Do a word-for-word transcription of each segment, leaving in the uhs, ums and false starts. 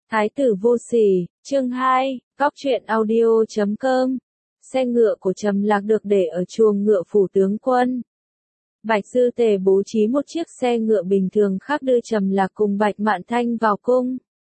Thái tử vô sỉ, chương hai, góc truyện audio chấm com. Xe ngựa của Trầm Lạc được để ở chuồng ngựa phủ tướng quân. Bạch Sư Tề bố trí một chiếc xe ngựa bình thường khác đưa Trầm Lạc cùng Bạch Mạn Thanh vào cung.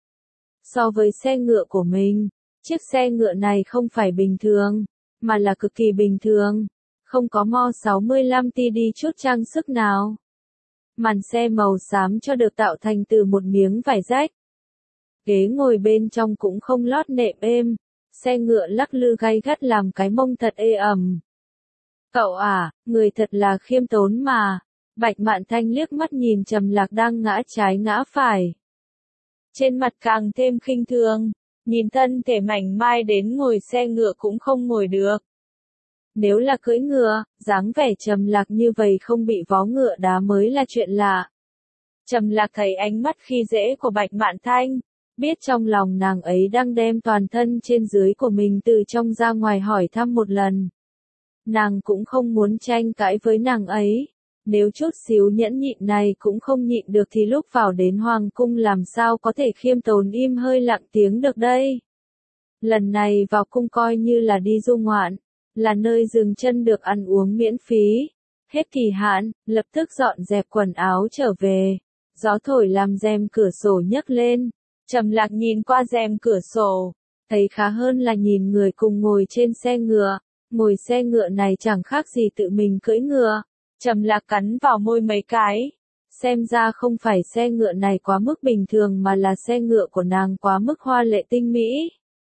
So với xe ngựa của mình, chiếc xe ngựa này không phải bình thường, mà là cực kỳ bình thường, không có mo sáu mươi lăm ti đi chút trang sức nào. Màn xe màu xám cho được tạo thành từ một miếng vải rách. Ghế ngồi bên trong cũng không lót nệm êm, xe ngựa lắc lư gay gắt làm cái mông thật ê ẩm. Cậu à, người thật là khiêm tốn mà. Bạch Mạn Thanh liếc mắt nhìn Trầm Lạc đang ngã trái ngã phải. Trên mặt càng thêm khinh thường, nhìn thân thể mảnh mai đến ngồi xe ngựa cũng không ngồi được. Nếu là cưỡi ngựa, dáng vẻ Trầm Lạc như vậy không bị vó ngựa đá mới là chuyện lạ. Trầm Lạc thấy ánh mắt khi dễ của Bạch Mạn Thanh, biết trong lòng nàng ấy đang đem toàn thân trên dưới của mình từ trong ra ngoài hỏi thăm một lần. Nàng cũng không muốn tranh cãi với nàng ấy, nếu chút xíu nhẫn nhịn này cũng không nhịn được thì lúc vào đến hoàng cung làm sao có thể khiêm tốn im hơi lặng tiếng được đây. Lần này vào cung coi như là đi du ngoạn, là nơi dừng chân được ăn uống miễn phí. Hết kỳ hạn, lập tức dọn dẹp quần áo trở về, gió thổi làm rèm cửa sổ nhấc lên. Trầm Lạc nhìn qua rèm cửa sổ, thấy khá hơn là nhìn người cùng ngồi trên xe ngựa. Ngồi xe ngựa này chẳng khác gì tự mình cưỡi ngựa. Trầm Lạc cắn vào môi mấy cái. Xem ra không phải xe ngựa này quá mức bình thường mà là xe ngựa của nàng quá mức hoa lệ tinh mỹ.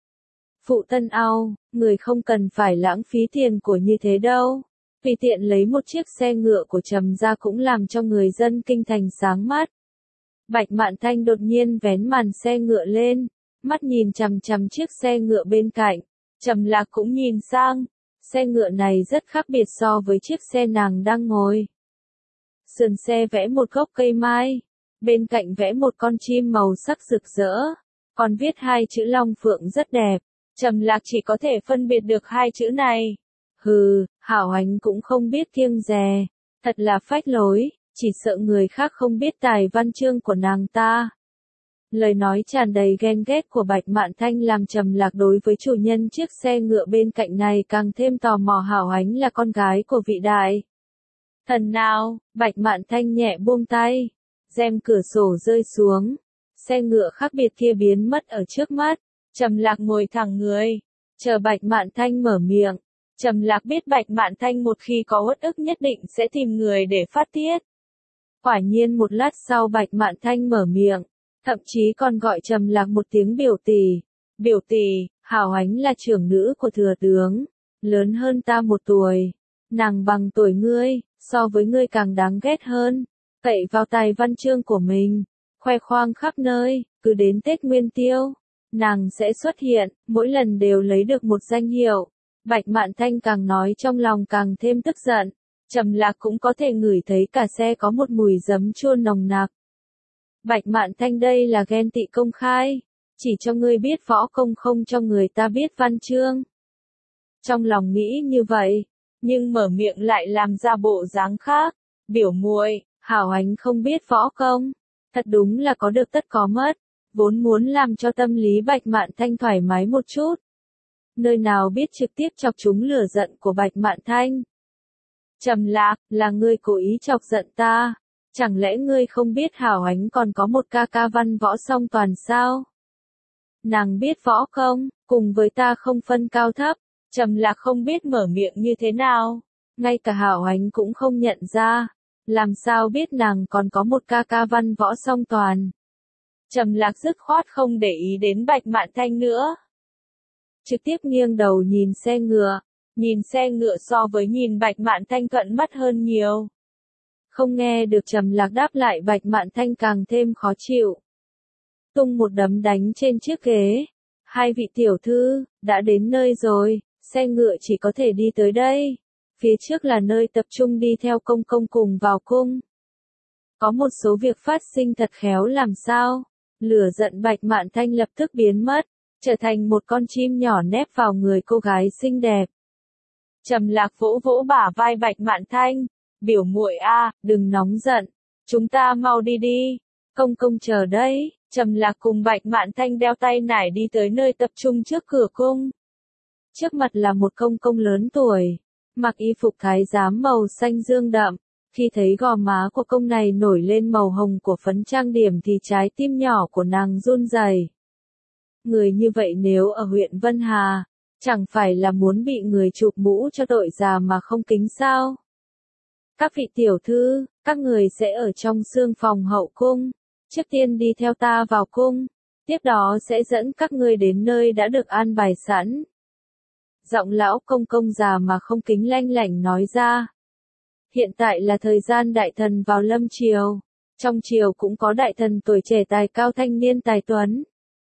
Phụ thân ao, người không cần phải lãng phí tiền của như thế đâu. Vì tiện lấy một chiếc xe ngựa của Trầm gia cũng làm cho người dân kinh thành sáng mắt. Bạch Mạn Thanh đột nhiên vén màn xe ngựa lên, mắt nhìn chằm chằm chiếc xe ngựa bên cạnh. Trầm Lạc cũng nhìn sang, xe ngựa này rất khác biệt so với chiếc xe nàng đang ngồi. Sườn xe vẽ một gốc cây mai, bên cạnh vẽ một con chim màu sắc rực rỡ, còn viết hai chữ Long Phượng rất đẹp. Trầm Lạc chỉ có thể phân biệt được hai chữ này. Hừ, Hảo Ánh cũng không biết kiêng dè, thật là phách lối. Chỉ sợ người khác không biết tài văn chương của nàng ta. Lời nói tràn đầy ghen ghét của Bạch Mạn Thanh làm Trầm Lạc đối với chủ nhân chiếc xe ngựa bên cạnh này càng thêm tò mò. Hảo Ánh là con gái của vị đại thần nào. Bạch Mạn Thanh nhẹ buông tay, rèm cửa sổ rơi xuống, xe ngựa khác biệt kia biến mất ở trước mắt. Trầm Lạc ngồi thẳng người, chờ Bạch Mạn Thanh mở miệng. Trầm Lạc biết Bạch Mạn Thanh một khi có uất ức nhất định sẽ tìm người để phát tiết. Quả nhiên một lát sau Bạch Mạn Thanh mở miệng, thậm chí còn gọi Trầm Lạc một tiếng biểu tỷ. Biểu tỷ, Hảo Ánh là trưởng nữ của thừa tướng, lớn hơn ta một tuổi. Nàng bằng tuổi ngươi, so với ngươi càng đáng ghét hơn. Cậy vào tài văn chương của mình, khoe khoang khắp nơi, cứ đến Tết Nguyên Tiêu, nàng sẽ xuất hiện, mỗi lần đều lấy được một danh hiệu. Bạch Mạn Thanh càng nói trong lòng càng thêm tức giận. Trầm Lạc cũng có thể ngửi thấy cả xe có một mùi giấm chua nồng nặc. Bạch Mạn Thanh đây là ghen tị công khai, chỉ cho ngươi biết võ công không cho người ta biết văn chương. Trong lòng nghĩ như vậy, nhưng mở miệng lại làm ra bộ dáng khác. Biểu muội, Hảo Ánh không biết võ công, thật đúng là có được tất có mất, vốn muốn làm cho tâm lý Bạch Mạn Thanh thoải mái một chút. Nơi nào biết trực tiếp chọc trúng lửa giận của Bạch Mạn Thanh. Trầm Lạc, là ngươi cố ý chọc giận ta, chẳng lẽ ngươi không biết Hảo Ánh còn có một ca ca văn võ song toàn sao? Nàng biết võ công, cùng với ta không phân cao thấp. Trầm Lạc không biết mở miệng như thế nào, ngay cả Hảo Ánh cũng không nhận ra, làm sao biết nàng còn có một ca ca văn võ song toàn. Trầm Lạc dứt khoát không để ý đến Bạch Mạn Thanh nữa, trực tiếp nghiêng đầu nhìn xe ngựa. Nhìn xe ngựa so với nhìn Bạch Mạn Thanh thuận mắt hơn nhiều. Không nghe được Trầm Lạc đáp lại, Bạch Mạn Thanh càng thêm khó chịu. Tung một đấm đánh trên chiếc ghế. Hai vị tiểu thư, đã đến nơi rồi, xe ngựa chỉ có thể đi tới đây. Phía trước là nơi tập trung đi theo công công cùng vào cung. Có một số việc phát sinh thật khéo làm sao. Lửa giận Bạch Mạn Thanh lập tức biến mất, trở thành một con chim nhỏ nép vào người cô gái xinh đẹp. Trầm Lạc vỗ vỗ bả vai Bạch Mạn Thanh, biểu muội a, đừng nóng giận, chúng ta mau đi đi, công công chờ đấy. Trầm Lạc cùng Bạch Mạn Thanh đeo tay nải đi tới nơi tập trung trước cửa cung. Trước mặt là một công công lớn tuổi, mặc y phục thái giám màu xanh dương đậm. Khi thấy gò má của công này nổi lên màu hồng của phấn trang điểm thì trái tim nhỏ của nàng run rẩy. Người như vậy nếu ở huyện Vân Hà, chẳng phải là muốn bị người chụp mũ cho tội già mà không kính sao? Các vị tiểu thư, các người sẽ ở trong sương phòng hậu cung. Trước tiên đi theo ta vào cung, tiếp đó sẽ dẫn các ngươi đến nơi đã được an bài sẵn. Giọng lão công công già mà không kính lanh lảnh nói ra. Hiện tại là thời gian đại thần vào lâm triều, trong triều cũng có đại thần tuổi trẻ tài cao thanh niên tài tuấn.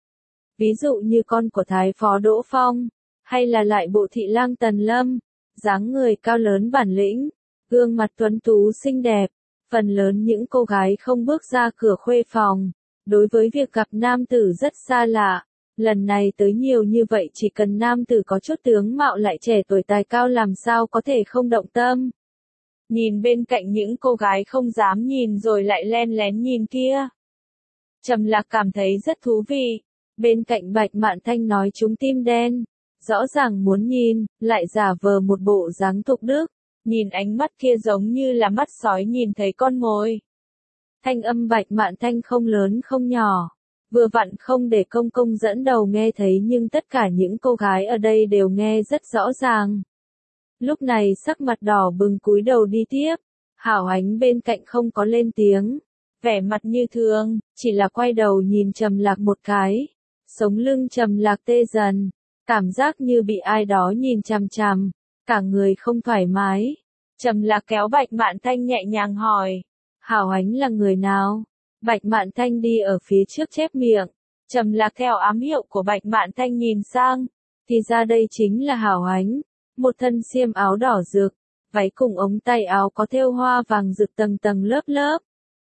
Ví dụ như con của Thái Phó Đỗ Phong, hay là lại bộ thị lang Tần Lâm, dáng người cao lớn bản lĩnh, gương mặt tuấn tú xinh đẹp. Phần lớn những cô gái không bước ra cửa khuê phòng, đối với việc gặp nam tử rất xa lạ. Lần này tới nhiều như vậy chỉ cần nam tử có chút tướng mạo lại trẻ tuổi tài cao làm sao có thể không động tâm. Nhìn bên cạnh những cô gái không dám nhìn rồi lại len lén nhìn kia. Trầm Lạc cảm thấy rất thú vị. Bên cạnh Bạch Mạn Thanh nói chúng tim đen, rõ ràng muốn nhìn, lại giả vờ một bộ dáng thục đức. Nhìn ánh mắt kia giống như là mắt sói nhìn thấy con mồi. Thanh âm Bạch Mạn Thanh không lớn không nhỏ, vừa vặn không để công công dẫn đầu nghe thấy nhưng tất cả những cô gái ở đây đều nghe rất rõ ràng. Lúc này sắc mặt đỏ bừng cúi đầu đi tiếp, Hảo Ánh bên cạnh không có lên tiếng, vẻ mặt như thường, chỉ là quay đầu nhìn Trầm Lạc một cái, sống lưng Trầm Lạc tê dần, cảm giác như bị ai đó nhìn chằm chằm. Cả người không thoải mái. Trầm Lạc kéo Bạch Mạn Thanh nhẹ nhàng hỏi. Hảo Ánh là người nào? Bạch Mạn Thanh đi ở phía trước chép miệng. Trầm Lạc theo ám hiệu của Bạch Mạn Thanh nhìn sang. Thì ra đây chính là Hảo Ánh. Một thân xiêm áo đỏ rực. Váy cùng ống tay áo có thêu hoa vàng rực tầng tầng lớp lớp.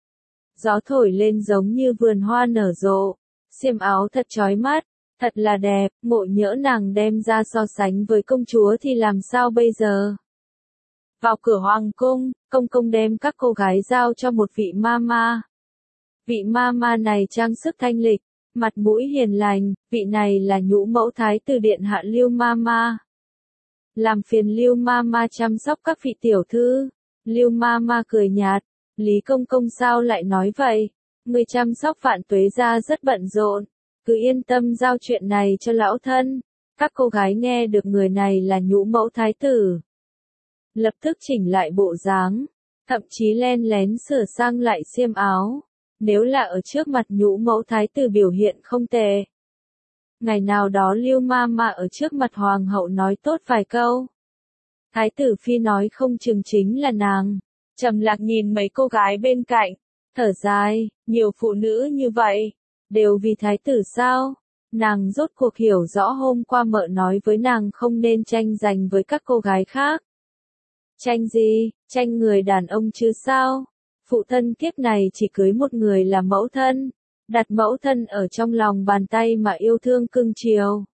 Gió thổi lên giống như vườn hoa nở rộ. Xiêm áo thật chói mắt. Thật là đẹp, ngộ nhỡ nàng đem ra so sánh với công chúa thì làm sao bây giờ? Vào cửa hoàng cung, công công đem các cô gái giao cho một vị mama. Vị mama này trang sức thanh lịch, mặt mũi hiền lành, vị này là nhũ mẫu thái tử điện hạ Lưu Mama. Làm phiền Lưu Mama chăm sóc các vị tiểu thư. Lưu Mama cười nhạt, Lý công công sao lại nói vậy? Người chăm sóc Vạn Tuế gia rất bận rộn. Cứ yên tâm giao chuyện này cho lão thân. Các cô gái nghe được người này là nhũ mẫu thái tử, lập tức chỉnh lại bộ dáng, thậm chí len lén sửa sang lại xiêm áo. Nếu là ở trước mặt nhũ mẫu thái tử biểu hiện không tệ. Ngày nào đó Lưu Mama ở trước mặt hoàng hậu nói tốt vài câu. Thái tử phi nói không chừng chính là nàng. Trầm Lạc nhìn mấy cô gái bên cạnh, thở dài, nhiều phụ nữ như vậy. Đều vì thái tử sao? Nàng rốt cuộc hiểu rõ hôm qua mợ nói với nàng không nên tranh giành với các cô gái khác. Tranh gì? Tranh người đàn ông chứ sao? Phụ thân kiếp này chỉ cưới một người là mẫu thân. Đặt mẫu thân ở trong lòng bàn tay mà yêu thương cưng chiều.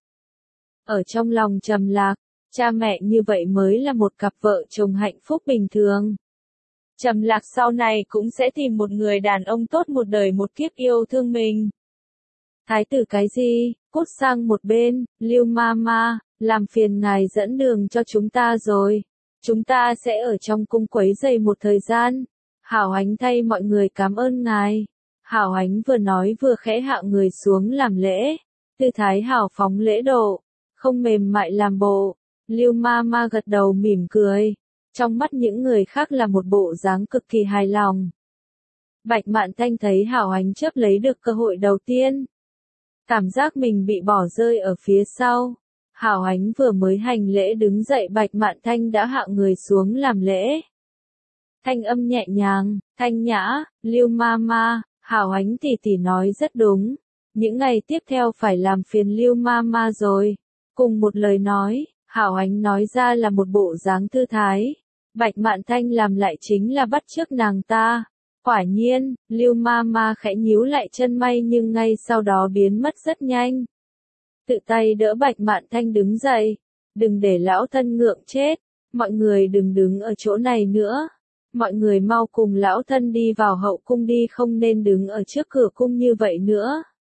Ở trong lòng Trầm Lạc, cha mẹ như vậy mới là một cặp vợ chồng hạnh phúc bình thường. Trầm Lạc sau này cũng sẽ tìm một người đàn ông tốt một đời một kiếp yêu thương mình. Thái tử cái gì, cút sang một bên, Lưu Mama, làm phiền ngài dẫn đường cho chúng ta rồi. Chúng ta sẽ ở trong cung quấy rầy một thời gian. Hảo Ánh thay mọi người cảm ơn ngài. Hảo Ánh vừa nói vừa khẽ hạ người xuống làm lễ. Tư thái hảo phóng lễ độ, không mềm mại làm bộ. Lưu Mama gật đầu mỉm cười. Trong mắt những người khác là một bộ dáng cực kỳ hài lòng. Bạch Mạn Thanh thấy Hảo Ánh chớp lấy được cơ hội đầu tiên. Cảm giác mình bị bỏ rơi ở phía sau. Hảo Ánh vừa mới hành lễ đứng dậy Bạch Mạn Thanh đã hạ người xuống làm lễ. Thanh âm nhẹ nhàng, thanh nhã, Lưu Mama, Hảo Ánh tỷ tỷ nói rất đúng. Những ngày tiếp theo phải làm phiền Lưu Mama rồi. Cùng một lời nói, Hảo Ánh nói ra là một bộ dáng thư thái. Bạch Mạn Thanh làm lại chính là bắt chước nàng ta. Quả nhiên, Lưu Mama khẽ nhíu lại chân mày nhưng ngay sau đó biến mất rất nhanh. Tự tay đỡ Bạch Mạn Thanh đứng dậy. Đừng để lão thân ngượng chết. Mọi người đừng đứng ở chỗ này nữa. Mọi người mau cùng lão thân đi vào hậu cung đi, không nên đứng ở trước cửa cung như vậy nữa.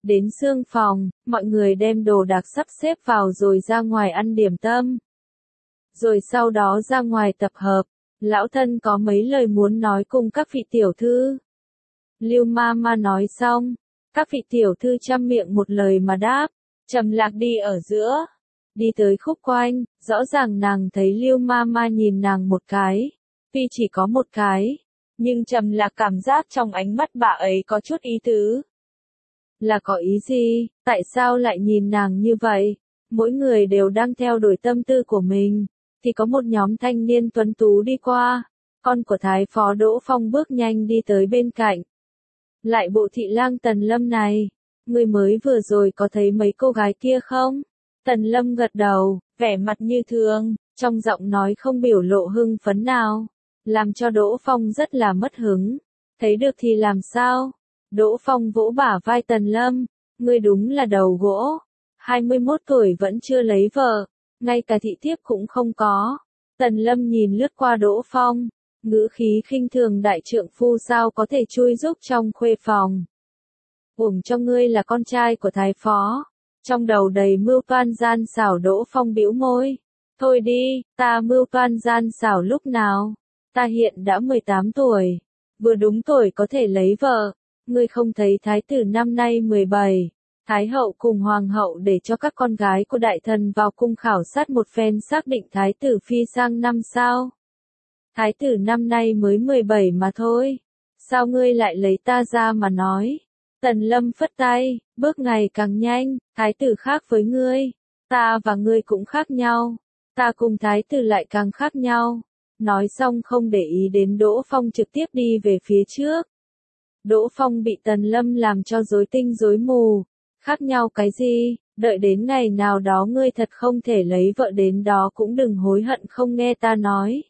Đến sương phòng, mọi người đem đồ đạc sắp xếp vào rồi ra ngoài ăn điểm tâm. Rồi sau đó ra ngoài tập hợp, lão thân có mấy lời muốn nói cùng các vị tiểu thư. Lưu ma ma nói xong, các vị tiểu thư chăm miệng một lời mà đáp, Trầm Lạc đi ở giữa, đi tới khúc quanh, rõ ràng nàng thấy Lưu ma ma nhìn nàng một cái, tuy chỉ có một cái, nhưng Trầm Lạc cảm giác trong ánh mắt bà ấy có chút ý tứ. Là có ý gì, tại sao lại nhìn nàng như vậy? Mỗi người đều đang theo đuổi tâm tư của mình, thì có một nhóm thanh niên tuấn tú đi qua, con của Thái Phó Đỗ Phong bước nhanh đi tới bên cạnh. Lại bộ thị lang Tần Lâm này, người mới vừa rồi có thấy mấy cô gái kia không? Tần Lâm gật đầu, vẻ mặt như thường, trong giọng nói không biểu lộ hưng phấn nào, làm cho Đỗ Phong rất là mất hứng. Thấy được thì làm sao? Đỗ Phong vỗ bả vai Tần Lâm, ngươi đúng là đầu gỗ, hai mươi mốt tuổi vẫn chưa lấy vợ, ngay cả thị thiếp cũng không có. Tần Lâm nhìn lướt qua Đỗ Phong, ngữ khí khinh thường đại trượng phu sao có thể chui giúp trong khuê phòng. Uổng cho ngươi là con trai của Thái Phó. Trong đầu đầy mưu toan gian xảo. Đỗ Phong bĩu môi. Thôi đi, ta mưu toan gian xảo lúc nào? Ta hiện đã mười tám tuổi, vừa đúng tuổi có thể lấy vợ. Ngươi không thấy thái tử năm nay mười bảy, thái hậu cùng hoàng hậu để cho các con gái của đại thần vào cung khảo sát một phen xác định thái tử phi sang năm sao? Thái tử năm nay mới mười bảy mà thôi, sao ngươi lại lấy ta ra mà nói? Tần Lâm phất tay, bước ngày càng nhanh, thái tử khác với ngươi, ta và ngươi cũng khác nhau, ta cùng thái tử lại càng khác nhau. Nói xong không để ý đến Đỗ Phong trực tiếp đi về phía trước. Đỗ Phong bị Tần Lâm làm cho rối tinh rối mù, khác nhau cái gì, đợi đến ngày nào đó ngươi thật không thể lấy vợ đến đó cũng đừng hối hận không nghe ta nói.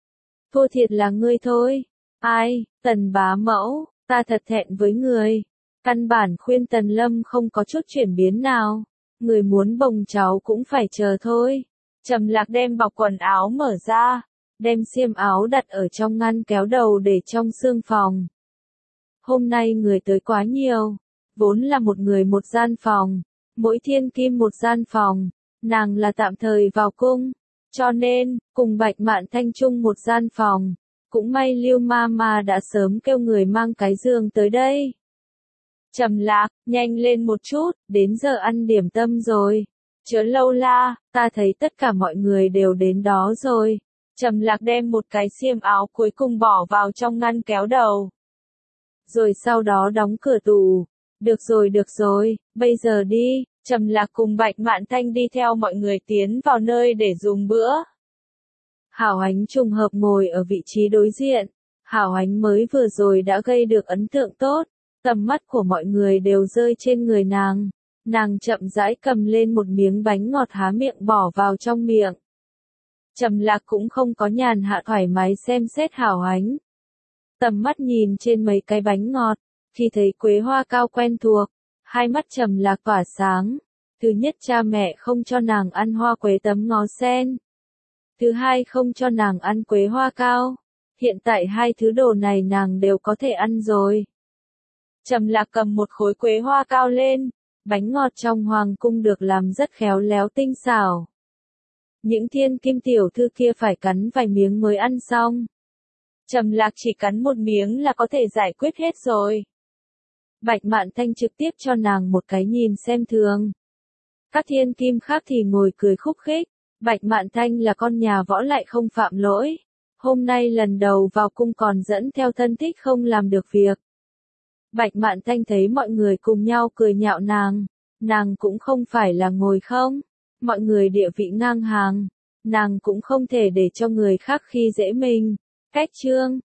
Thua thiệt là ngươi thôi. Ai, Tần bá mẫu, ta thật thẹn với người. Căn bản khuyên Tần Lâm không có chút chuyển biến nào. Người muốn bồng cháu cũng phải chờ thôi. Trầm Lạc đem bọc quần áo mở ra, đem xiêm áo đặt ở trong ngăn kéo đầu để trong xương phòng. Hôm nay người tới quá nhiều, vốn là một người một gian phòng, mỗi thiên kim một gian phòng, nàng là tạm thời vào cung, cho nên, cùng Bạch Mạn Thanh chung một gian phòng, cũng may Lưu ma ma đã sớm kêu người mang cái giường tới đây. Trầm Lạc, nhanh lên một chút, đến giờ ăn điểm tâm rồi. Chớ lâu la, ta thấy tất cả mọi người đều đến đó rồi. Trầm Lạc đem một cái xiêm áo cuối cùng bỏ vào trong ngăn kéo đầu. Rồi sau đó đóng cửa tủ. Được rồi được rồi, bây giờ đi. Trầm Lạc cùng Bạch Mạn Thanh đi theo mọi người tiến vào nơi để dùng bữa. Hảo Ánh trùng hợp ngồi ở vị trí đối diện. Hảo Ánh mới vừa rồi đã gây được ấn tượng tốt. Tầm mắt của mọi người đều rơi trên người nàng. Nàng chậm rãi cầm lên một miếng bánh ngọt há miệng bỏ vào trong miệng. Trầm Lạc cũng không có nhàn hạ thoải mái xem xét Hảo Ánh. Tầm mắt nhìn trên mấy cái bánh ngọt, thì thấy quế hoa cao quen thuộc, hai mắt Trầm Lạc tỏa sáng. Thứ nhất cha mẹ không cho nàng ăn hoa quế tấm ngó sen. Thứ hai không cho nàng ăn quế hoa cao. Hiện tại hai thứ đồ này nàng đều có thể ăn rồi. Trầm Lạc cầm một khối quế hoa cao lên, bánh ngọt trong hoàng cung được làm rất khéo léo tinh xảo. Những thiên kim tiểu thư kia phải cắn vài miếng mới ăn xong. Trầm Lạc chỉ cắn một miếng là có thể giải quyết hết rồi. Bạch Mạn Thanh trực tiếp cho nàng một cái nhìn xem thường. Các thiên kim khác thì ngồi cười khúc khích. Bạch Mạn Thanh là con nhà võ lại không phạm lỗi. Hôm nay lần đầu vào cung còn dẫn theo thân thích không làm được việc. Bạch Mạn Thanh thấy mọi người cùng nhau cười nhạo nàng. Nàng cũng không phải là ngồi không. Mọi người địa vị ngang hàng. Nàng cũng không thể để cho người khác khi dễ mình. Cách chương,